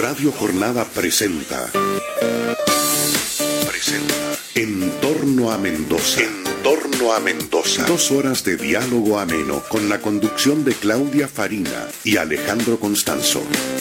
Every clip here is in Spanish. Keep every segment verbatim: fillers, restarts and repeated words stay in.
Radio Jornada presenta. Presenta. En torno a Mendoza. En torno a Mendoza. Dos horas de diálogo ameno con la conducción de Claudia Farina y Alejandro Constanzo.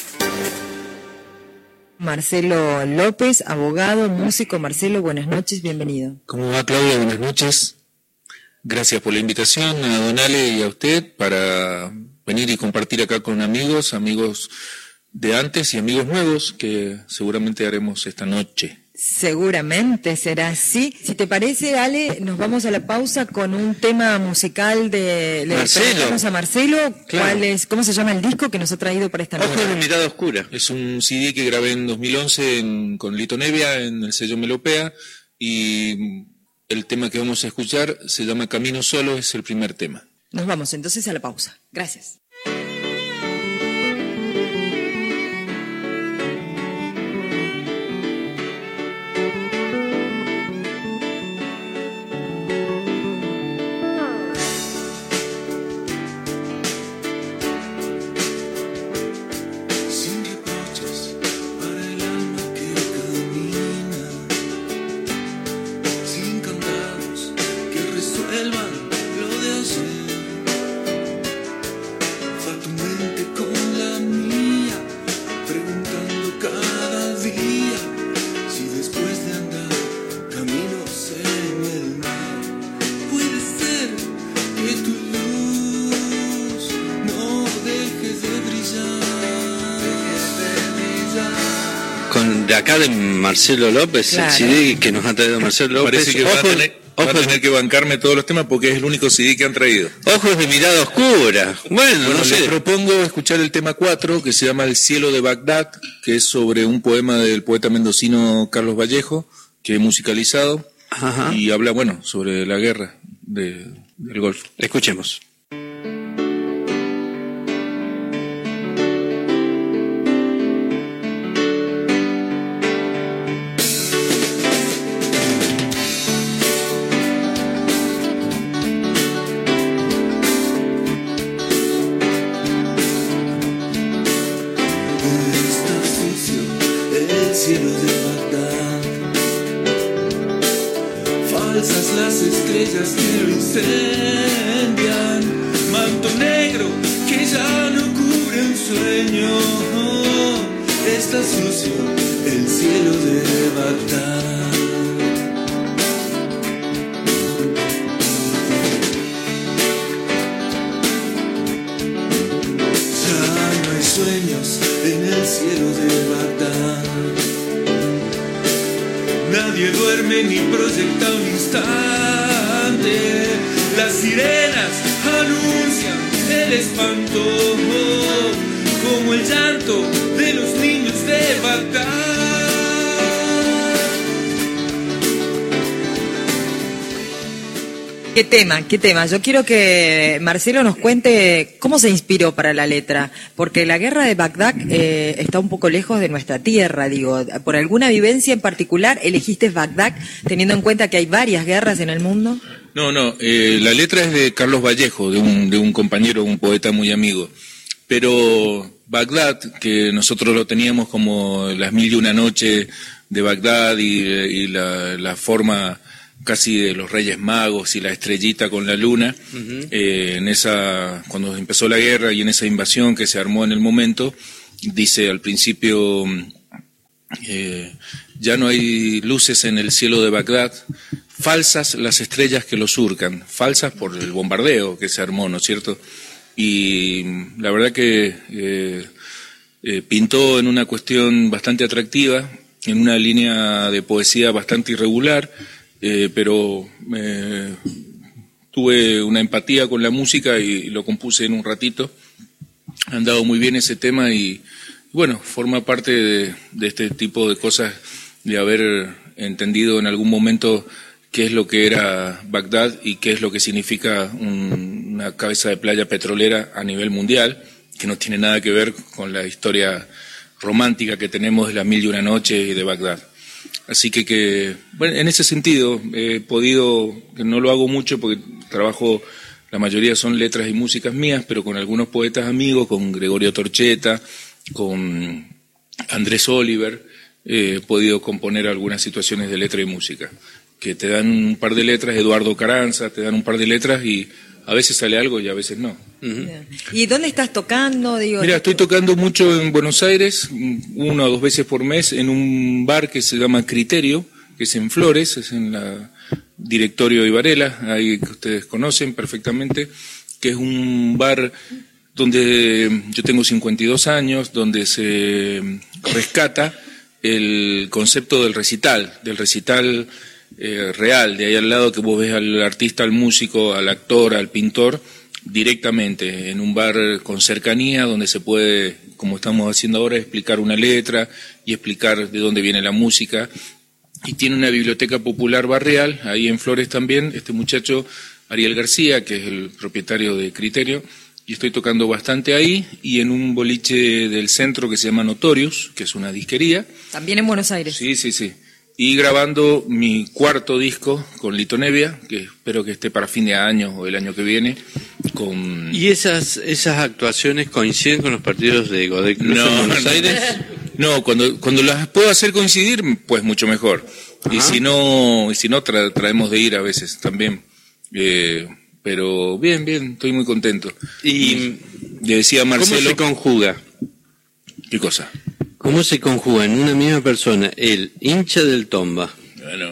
Marcelo López, abogado, músico. Marcelo, buenas noches, bienvenido. ¿Cómo va, Claudia? Buenas noches. Gracias por la invitación a Don Ale y a usted para venir y compartir acá con amigos, amigos de antes y amigos nuevos que seguramente haremos esta noche. Seguramente será así. Si te parece, Ale, nos vamos a la pausa con un tema musical de... Le preguntamos a Marcelo, claro. ¿Cuál es, ¿cómo se llama el disco que nos ha traído para esta noche? Ojos de mirada oscura. Es un C D que grabé en dos mil once en, con Lito Nevia en el sello Melopea, y el tema que vamos a escuchar se llama Camino Solo, es el primer tema. Nos vamos entonces a la pausa. Gracias. De acá de Marcelo López, claro. El C D que nos ha traído Marcelo López. Parece que va a, tener, va a tener que bancarme todos los temas porque es el único C D que han traído. Ojos de mirada oscura. Bueno, bueno no sé. Les propongo escuchar el tema cuatro, que se llama El cielo de Bagdad, que es sobre un poema del poeta mendocino Carlos Vallejo, que he musicalizado. Ajá. Y habla, bueno, sobre la guerra de, del Golfo. Escuchemos. ¿Qué tema? ¿Qué tema? Yo quiero que Marcelo nos cuente cómo se inspiró para la letra, porque la guerra de Bagdad eh, está un poco lejos de nuestra tierra, digo. ¿Por alguna vivencia en particular elegiste Bagdad, teniendo en cuenta que hay varias guerras en el mundo? No, no, eh, la letra es de Carlos Vallejo, de un, de un compañero, un poeta muy amigo. Pero Bagdad, que nosotros lo teníamos como las mil y una noches de Bagdad y, y la, la forma casi de los Reyes Magos y la estrellita con la luna, uh-huh. eh, en esa, cuando empezó la guerra y en esa invasión que se armó en el momento, dice al principio, eh, ya no hay luces en el cielo de Bagdad, falsas las estrellas que lo surcan, falsas por el bombardeo que se armó, ¿no es cierto? Y la verdad que eh, eh, pintó en una cuestión bastante atractiva, en una línea de poesía bastante irregular, Eh, pero eh, tuve una empatía con la música y lo compuse en un ratito. Ha andado muy bien ese tema y, bueno, forma parte de, de este tipo de cosas, de haber entendido en algún momento qué es lo que era Bagdad y qué es lo que significa un, una cabeza de playa petrolera a nivel mundial, que no tiene nada que ver con la historia romántica que tenemos de las mil y una noches y de Bagdad. Así que, que bueno, en ese sentido he podido, que no lo hago mucho porque trabajo, la mayoría son letras y músicas mías, pero con algunos poetas amigos, con Gregorio Torchetta, con Andrés Oliver, eh, he podido componer algunas situaciones de letra y música, que te dan un par de letras, Eduardo Carranza, te dan un par de letras y a veces sale algo y a veces no. Uh-huh. ¿Y dónde estás tocando? Digo, Mira, estoy tocando mucho en Buenos Aires, una o dos veces por mes, en un bar que se llama Criterio, que es en Flores, es en la Directorio Ibarela, ahí que ustedes conocen perfectamente, que es un bar donde yo tengo cincuenta y dos años, donde se rescata el concepto del recital, del recital eh, real, de ahí al lado que vos ves al artista, al músico, al actor, al pintor, directamente, en un bar con cercanía, donde se puede, como estamos haciendo ahora, explicar una letra y explicar de dónde viene la música. Y tiene una biblioteca popular barrial, ahí en Flores también, este muchacho Ariel García, que es el propietario de Criterio, y estoy tocando bastante ahí, y en un boliche del centro que se llama Notorious, que es una disquería. También en Buenos Aires. Sí, sí, sí. Y grabando mi cuarto disco con Lito Nevia, que espero que esté para fin de año o el año que viene. Con... ¿Y esas esas actuaciones coinciden con los partidos de Godoy Cruz no, en Buenos Aires? No, cuando cuando las puedo hacer coincidir, pues mucho mejor. Ajá. Y si no, y si no tra traemos de ir a veces también. Eh, pero bien, bien, estoy muy contento. Y, y le decía a Marcelo... ¿Cómo se conjuga? ¿Qué cosa? ¿Cómo se conjuga en una misma persona el hincha del Tomba, bueno.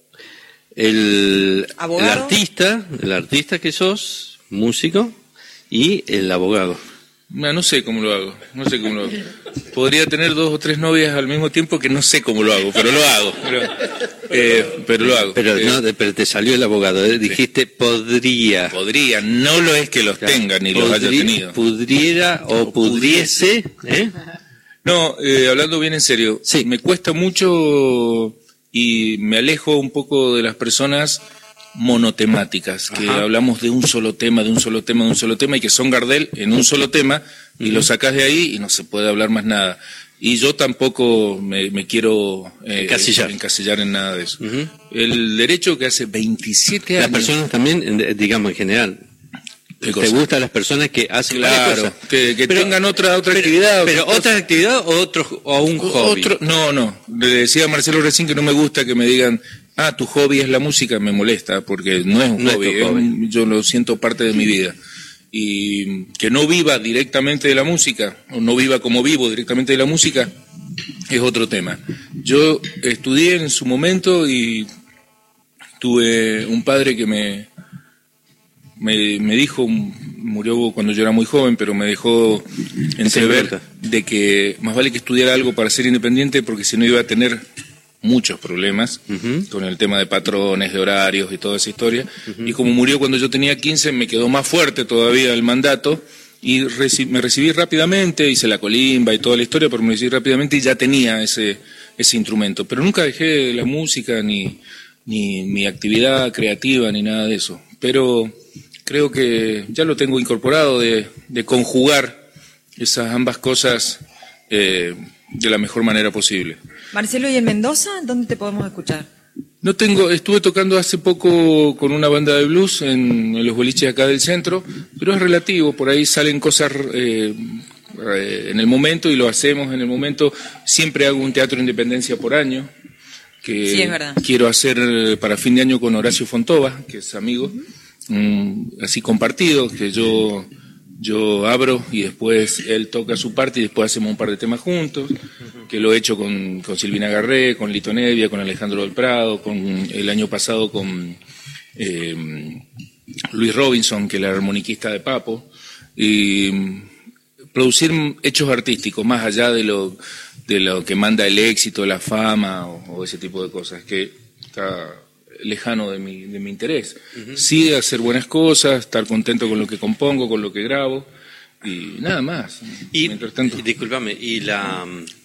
el, el artista, el artista que sos, músico, y el abogado? No, no sé cómo lo hago, no sé cómo lo hago. Podría tener dos o tres novias al mismo tiempo que no sé cómo lo hago, pero lo hago. Pero, eh, pero lo hago. Pero, eh, no, pero te salió el abogado, ¿eh? Dijiste podría. Podría, no lo es que los claro, tenga ni podría, los haya tenido. Pudiera o, o pudiese, ¿eh? No, eh, hablando bien en serio, sí. Me cuesta mucho y me alejo un poco de las personas monotemáticas, que Ajá. hablamos de un solo tema, de un solo tema, de un solo tema, y que son Gardel en un solo tema, y uh-huh. lo sacás de ahí y no se puede hablar más nada. Y yo tampoco me, me quiero eh, encasillar. encasillar en nada de eso. Uh-huh. El derecho que hace veintisiete años... Las personas también, digamos en general... ¿Te gustan las personas que hacen claro, cosas? que, que pero, tengan otra otra pero, actividad? Pero otra, otra actividad o otro o un hobby. Otro, no, no. Le decía a Marcelo recién que no me gusta que me digan, ah, tu hobby es la música, me molesta, porque no es un no hobby, es hobby. Es, yo lo siento parte de mi vida. Y que no viva directamente de la música, o no viva como vivo directamente de la música, es otro tema. Yo estudié en su momento y tuve un padre que me... Me, me dijo, murió cuando yo era muy joven, pero me dejó entrever de que más vale que estudiara algo para ser independiente, porque si no iba a tener muchos problemas uh-huh. con el tema de patrones, de horarios y toda esa historia. Uh-huh. Y como murió cuando yo tenía quince, me quedó más fuerte todavía el mandato y reci- me recibí rápidamente, hice la colimba y toda la historia, pero me recibí rápidamente y ya tenía ese, ese instrumento. Pero nunca dejé la música, ni, ni mi actividad creativa, ni nada de eso. Pero... creo que ya lo tengo incorporado de, de conjugar esas ambas cosas eh, de la mejor manera posible. Marcelo, ¿y en Mendoza dónde te podemos escuchar? No tengo, estuve tocando hace poco con una banda de blues en, en los boliches acá del centro, pero es relativo, por ahí salen cosas eh, eh, en el momento y lo hacemos en el momento. Siempre hago un teatro de Independencia por año, que sí, es verdad. Quiero hacer para fin de año con Horacio Fontova, que es amigo. Uh-huh. Mm, así compartido, que yo yo abro y después él toca su parte y después hacemos un par de temas juntos, que lo he hecho con, con Silvina Garré, con Lito Nevia, con Alejandro del Prado, con el año pasado con eh, Luis Robinson, que es el armoniquista de Papo, y producir hechos artísticos más allá de lo de lo que manda el éxito, la fama o, o ese tipo de cosas, que está lejano de mi, de mi interés. Uh-huh. Sí, hacer buenas cosas, estar contento con lo que compongo, con lo que grabo, y nada más. Y, mientras tanto... y discúlpame, ¿y la,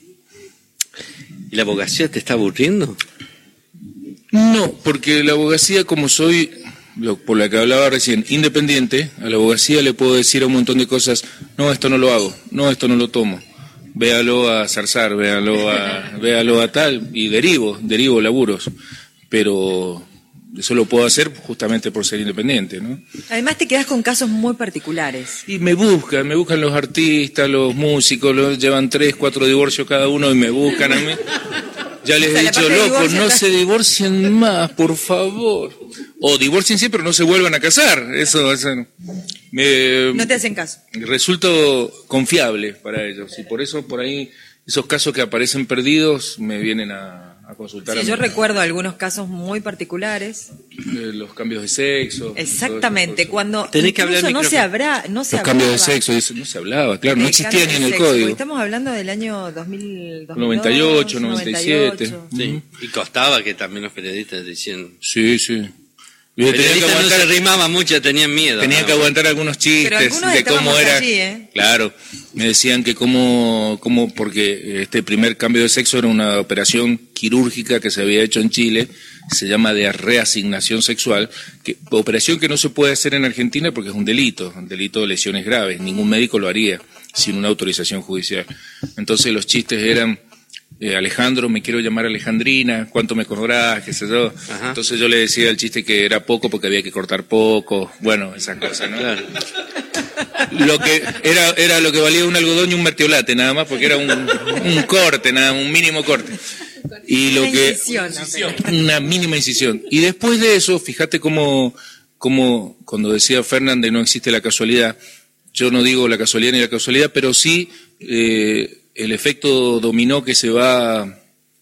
¿y la abogacía te está aburriendo? No, porque la abogacía, como soy, lo, por la que hablaba recién, independiente, a la abogacía le puedo decir a un montón de cosas, no, esto no lo hago, no, esto no lo tomo. Véalo a Zarzar, véalo a, véalo a tal, y derivo, derivo laburos. Pero eso lo puedo hacer justamente por ser independiente, ¿no? Además te quedás con casos muy particulares. Y me buscan, me buscan los artistas, los músicos, los llevan tres, cuatro divorcios cada uno y me buscan a mí. Ya les O sea, he la dicho, parte de loco, divorcio no está- se divorcien más, por favor. O divorcien pero no se vuelvan a casar. Eso, eso me, No te hacen caso. resulto confiable para ellos. Y por eso, por ahí, esos casos que aparecen perdidos me vienen a, a consultar. Sí, a yo mí. recuerdo algunos casos muy particulares. Eh, los cambios de sexo. Exactamente, cuando Tenés que hablar incluso al no se micrófono. habrá, no se Los cambios de hablaba. sexo, eso no se hablaba, claro, no El existía cambio ni de en el sexo, código. porque estamos hablando del año dos mil, dos mil dos, noventa y ocho, noventa y siete. noventa y ocho. Sí. Y costaba que también los periodistas decían... Sí, sí. Yo Los tenía que periodistas no se aguantar, rimaban mucho, tenían miedo. tenía ¿no? que aguantar algunos chistes Pero algunos de cómo estábamos era. allí, ¿eh? Claro, me decían que cómo, cómo, porque este primer cambio de sexo era una operación quirúrgica que se había hecho en Chile, se llama de reasignación sexual, que, operación que no se puede hacer en Argentina porque es un delito, un delito de lesiones graves, ningún médico lo haría sin una autorización judicial. Entonces los chistes eran... Eh, Alejandro, me quiero llamar Alejandrina, ¿cuánto me cobrás? Qué sé yo. Ajá. Entonces yo le decía al chiste que era poco porque había que cortar poco, bueno, esas cosas, ¿no? Claro. Lo que era, era lo que valía un algodón y un mertiolate, nada más, porque era un, un corte, nada, un mínimo corte. Y lo Una que incisión, apenas. una mínima incisión. Y después de eso, fíjate cómo, cómo cuando decía Fernández no existe la casualidad, yo no digo la casualidad ni la casualidad, pero sí eh, el efecto dominó que se va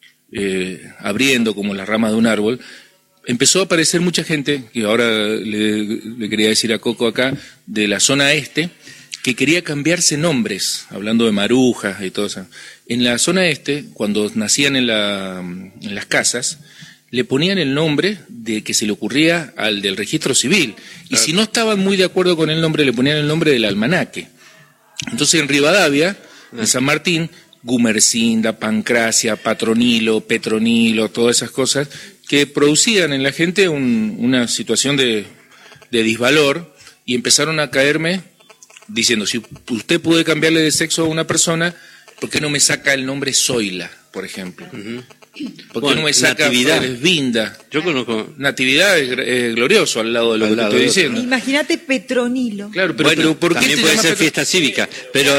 eh, abriendo como las ramas de un árbol. Empezó a aparecer mucha gente, que ahora le, le quería decir a Coco acá, de la zona este, que quería cambiarse nombres, hablando de marujas y todo eso. En la zona este, cuando nacían en, la, en las casas, le ponían el nombre de que se le ocurría al del registro civil. Y Claro. si no estaban muy de acuerdo con el nombre, le ponían el nombre del almanaque. Entonces en Rivadavia, en San Martín, Gumercinda, Pancracia, Patronilo, Petronilo, todas esas cosas que producían en la gente un, una situación de, de disvalor y empezaron a caerme diciendo, si usted puede cambiarle de sexo a una persona, ¿por qué no me saca el nombre Zoila, por ejemplo? Ujú. ¿Por qué Bueno, no me saca Natividad. Vinda? Yo conozco... Natividad es, es glorioso al lado de lo Al que te lado estoy de- diciendo. Imagínate Petronilo. Claro, pero, bueno, pero ¿por qué también te puede llama ser Petro- fiesta cívica, pero,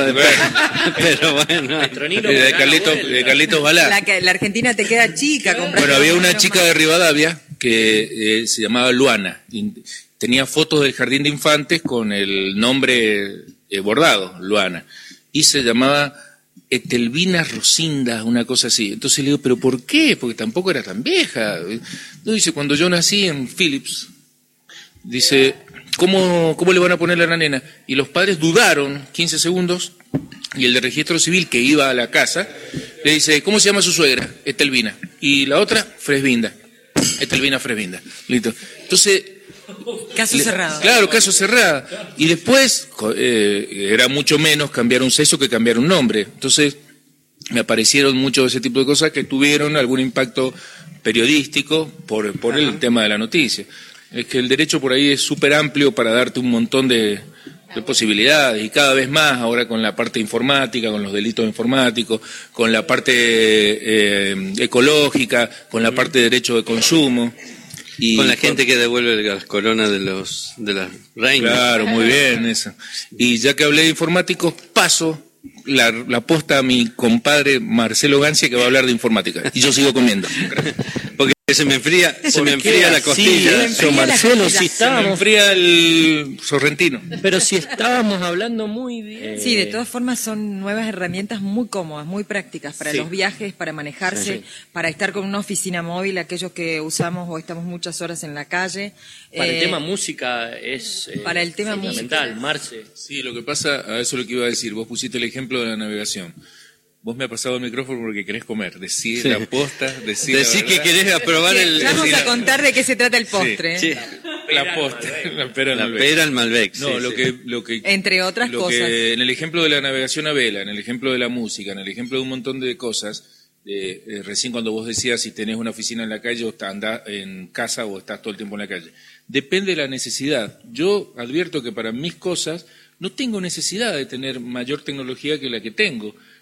pero bueno... Eh, de Carlitos, de Carlitos Balá. La, que- la Argentina te queda chica. comprando Bueno, había una números chica más. de Rivadavia que eh, se llamaba Luana. Y tenía fotos del jardín de infantes con el nombre eh, bordado, Luana. Y se llamaba Etelvina Rosinda, una cosa así. Entonces le digo, ¿pero por qué? Porque tampoco era tan vieja. No, dice, cuando yo nací en Philips, dice, ¿cómo, cómo le van a poner a la nena? Y los padres dudaron quince segundos y el de registro civil que iba a la casa le dice, ¿cómo se llama su suegra? Etelvina. Y la otra, Fresvinda. Etelvina Fresvinda. Listo. Entonces... Caso le- cerrado. Claro, caso cerrado. Y después co- eh, era mucho menos cambiar un sexo que cambiar un nombre. Entonces me aparecieron mucho ese tipo de cosas que tuvieron algún impacto periodístico por, por el tema de la noticia. Es que el derecho por ahí es súper amplio para darte un montón de, de posibilidades y cada vez más ahora con la parte informática, con los delitos informáticos, con la parte eh, ecológica, con la parte de derecho de consumo. Y Con la gente que devuelve las coronas de los de las reinas. Claro, muy bien eso. Y ya que hablé de informáticos, paso la, la posta a mi compadre Marcelo Gancia que va a hablar de informática. Y yo sigo comiendo. Porque se me enfría, se me enfría la costilla. Sí, enfría la Marcelo, costilla. si Se me estábamos, enfría el sorrentino. pero si estábamos hablando muy bien. Sí, de todas formas son nuevas herramientas muy cómodas, muy prácticas para Sí. los viajes, para manejarse, Sí. para estar con una oficina móvil, aquellos que usamos o estamos muchas horas en la calle. Para el Eh, tema música es eh, para el tema fundamental, música. Marce. Sí, lo que pasa, a eso es lo que iba a decir. Vos pusiste el ejemplo de la navegación. Vos me has pasado el micrófono porque querés comer. Decir Sí. la posta, decir Decís la que verdad. querés aprobar el, Ya vamos sí, a la- contar de qué se trata el postre. Sí, La posta. La pera, la al pera al Malbec. No, sí, lo sí. que, lo que, Entre otras lo cosas. que en el ejemplo de la navegación a vela, en el ejemplo de la música, en el ejemplo de un montón de cosas, eh, eh, recién cuando vos decías si tenés una oficina en la calle o está- andás en casa o estás todo el tiempo en la calle, depende de la necesidad. Yo advierto que para mis cosas no tengo necesidad de tener mayor tecnología que la que tengo.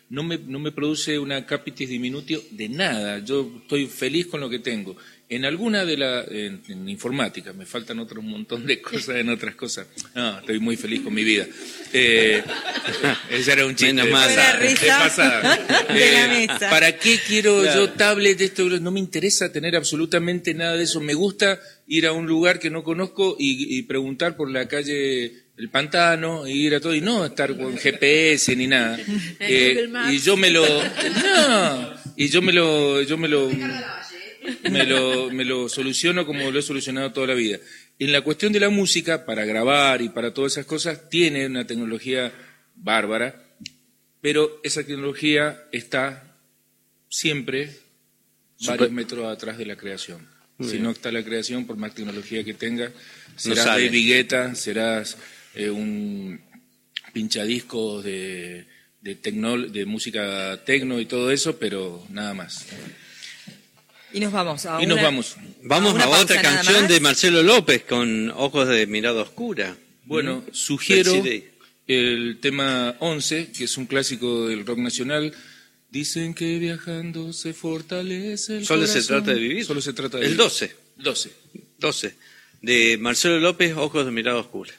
no me, no me produce una capitis diminutio de nada. Yo estoy feliz con lo que tengo. En alguna de la, en, en informática, me faltan otro montón de cosas en otras cosas. No, estoy muy feliz con mi vida. Eh, ese era un chiste de pasada. De pasada. De la Eh, mesa. ¿Para qué quiero Claro. yo tablet? Esto no me interesa tener absolutamente nada de eso. Me gusta ir a un lugar que no conozco y, y preguntar por la calle El Pantano, y ir a todo, y no estar con G P S ni nada. Eh, y yo me lo, no, y yo me lo, yo me lo, me lo, me lo soluciono como lo he solucionado toda la vida. En la cuestión de la música, para grabar y para todas esas cosas, tiene una tecnología bárbara, pero esa tecnología está siempre Super. varios metros atrás de la creación. Muy Si bien. no está la creación, por más tecnología que tenga, serás sale. David Guetta, serás eh, un pinchadiscos de, de, tecno, de música tecno y todo eso, pero nada más. Y nos vamos a Y nos una- vamos. Vamos una a pausa otra nada canción más. de Marcelo López con Ojos de Mirada Oscura. Bueno, ¿Mm? sugiero Sexy Day. el tema once, que es un clásico del rock nacional. Dicen que viajando se fortalece el Solo se corazón. trata de vivir. Solo se trata de El vivir. doce. doce. doce. De Marcelo López, Ojos de Mirada Oscura.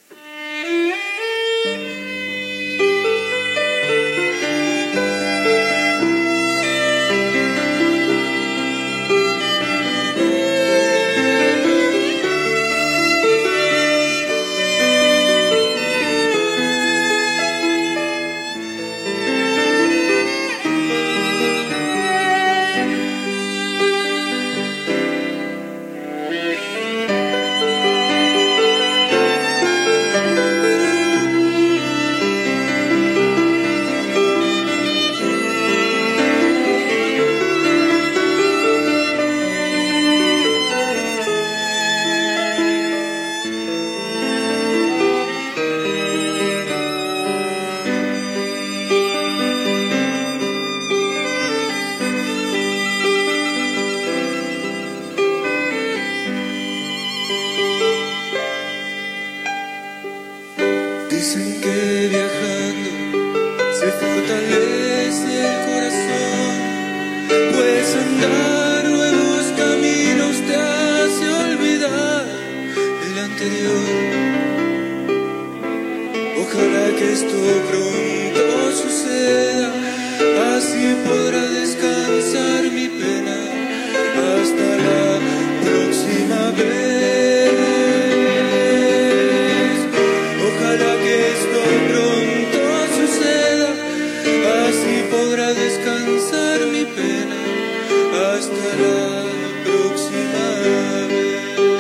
Dicen que viajando se fortalece el corazón, pues andar nuevos caminos te hace olvidar el anterior. Ojalá que esto pronto suceda, así podrá descansar mi pena hasta la próxima vez. Ojalá que esto pronto suceda, así podrá descansar mi pena hasta la próxima vez.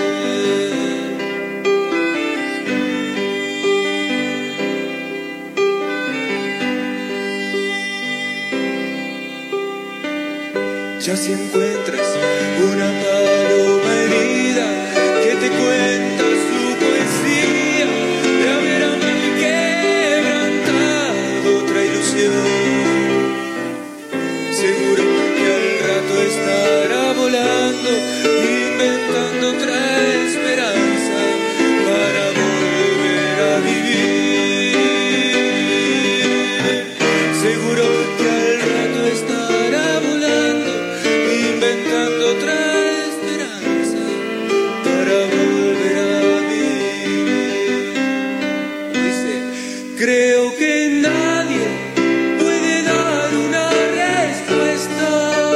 Ya si encuentras una paloma herida que te cuenta su poesía de haber amado y quebrantado otra ilusión, seguro que al rato estará volando, inventando otra esperanza para volver a vivir. Seguro que al rato estará volando, inventando otra esperanza para volver a vivir. Dice, creo que nadie puede dar una respuesta,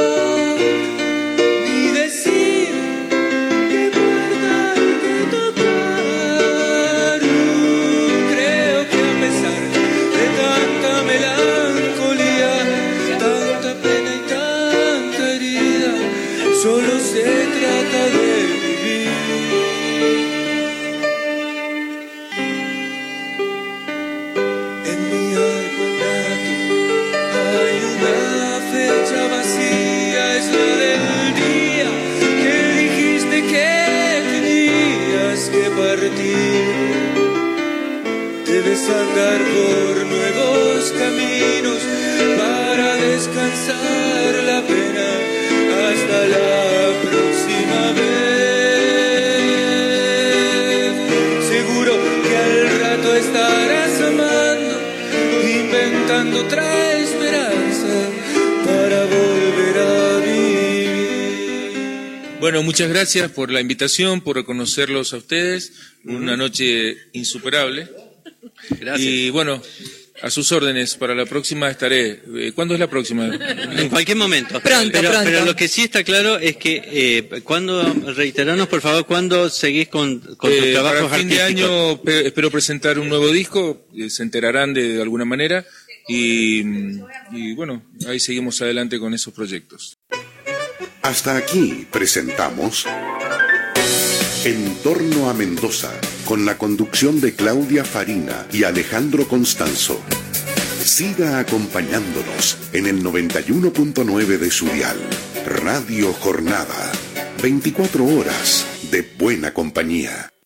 ni decir qué puerta hay que tocar. Creo que a pesar de tanta melancolía, tanta pena y tanta herida, solo se trata de vivir. En mi almanaque hay una fecha vacía, es la del día que dijiste que tenías que partir. Debes andar por nuevos caminos para descansar la pena hasta la próxima vez. Seguro que al rato estarás amando, inventando otra esperanza Bueno, muchas gracias por la invitación, por reconocerlos a ustedes. Una noche insuperable. Gracias. Y bueno, a sus órdenes, para la próxima estaré. Eh, ¿Cuándo es la próxima? En cualquier momento. Pronto, pero, pronto. pero lo que sí está claro es que, eh, cuando, reiteranos por favor, ¿cuándo seguís con, con tus Eh, trabajos para fin de artísticos? año pe- espero presentar un nuevo disco, eh, se enterarán de, de alguna manera. Y, y bueno, ahí seguimos adelante con esos proyectos. Hasta aquí presentamos En torno a Mendoza, con la conducción de Claudia Farina y Alejandro Constanzo. Siga acompañándonos en el noventa y uno punto nueve de su dial. Radio Jornada. veinticuatro horas de buena compañía.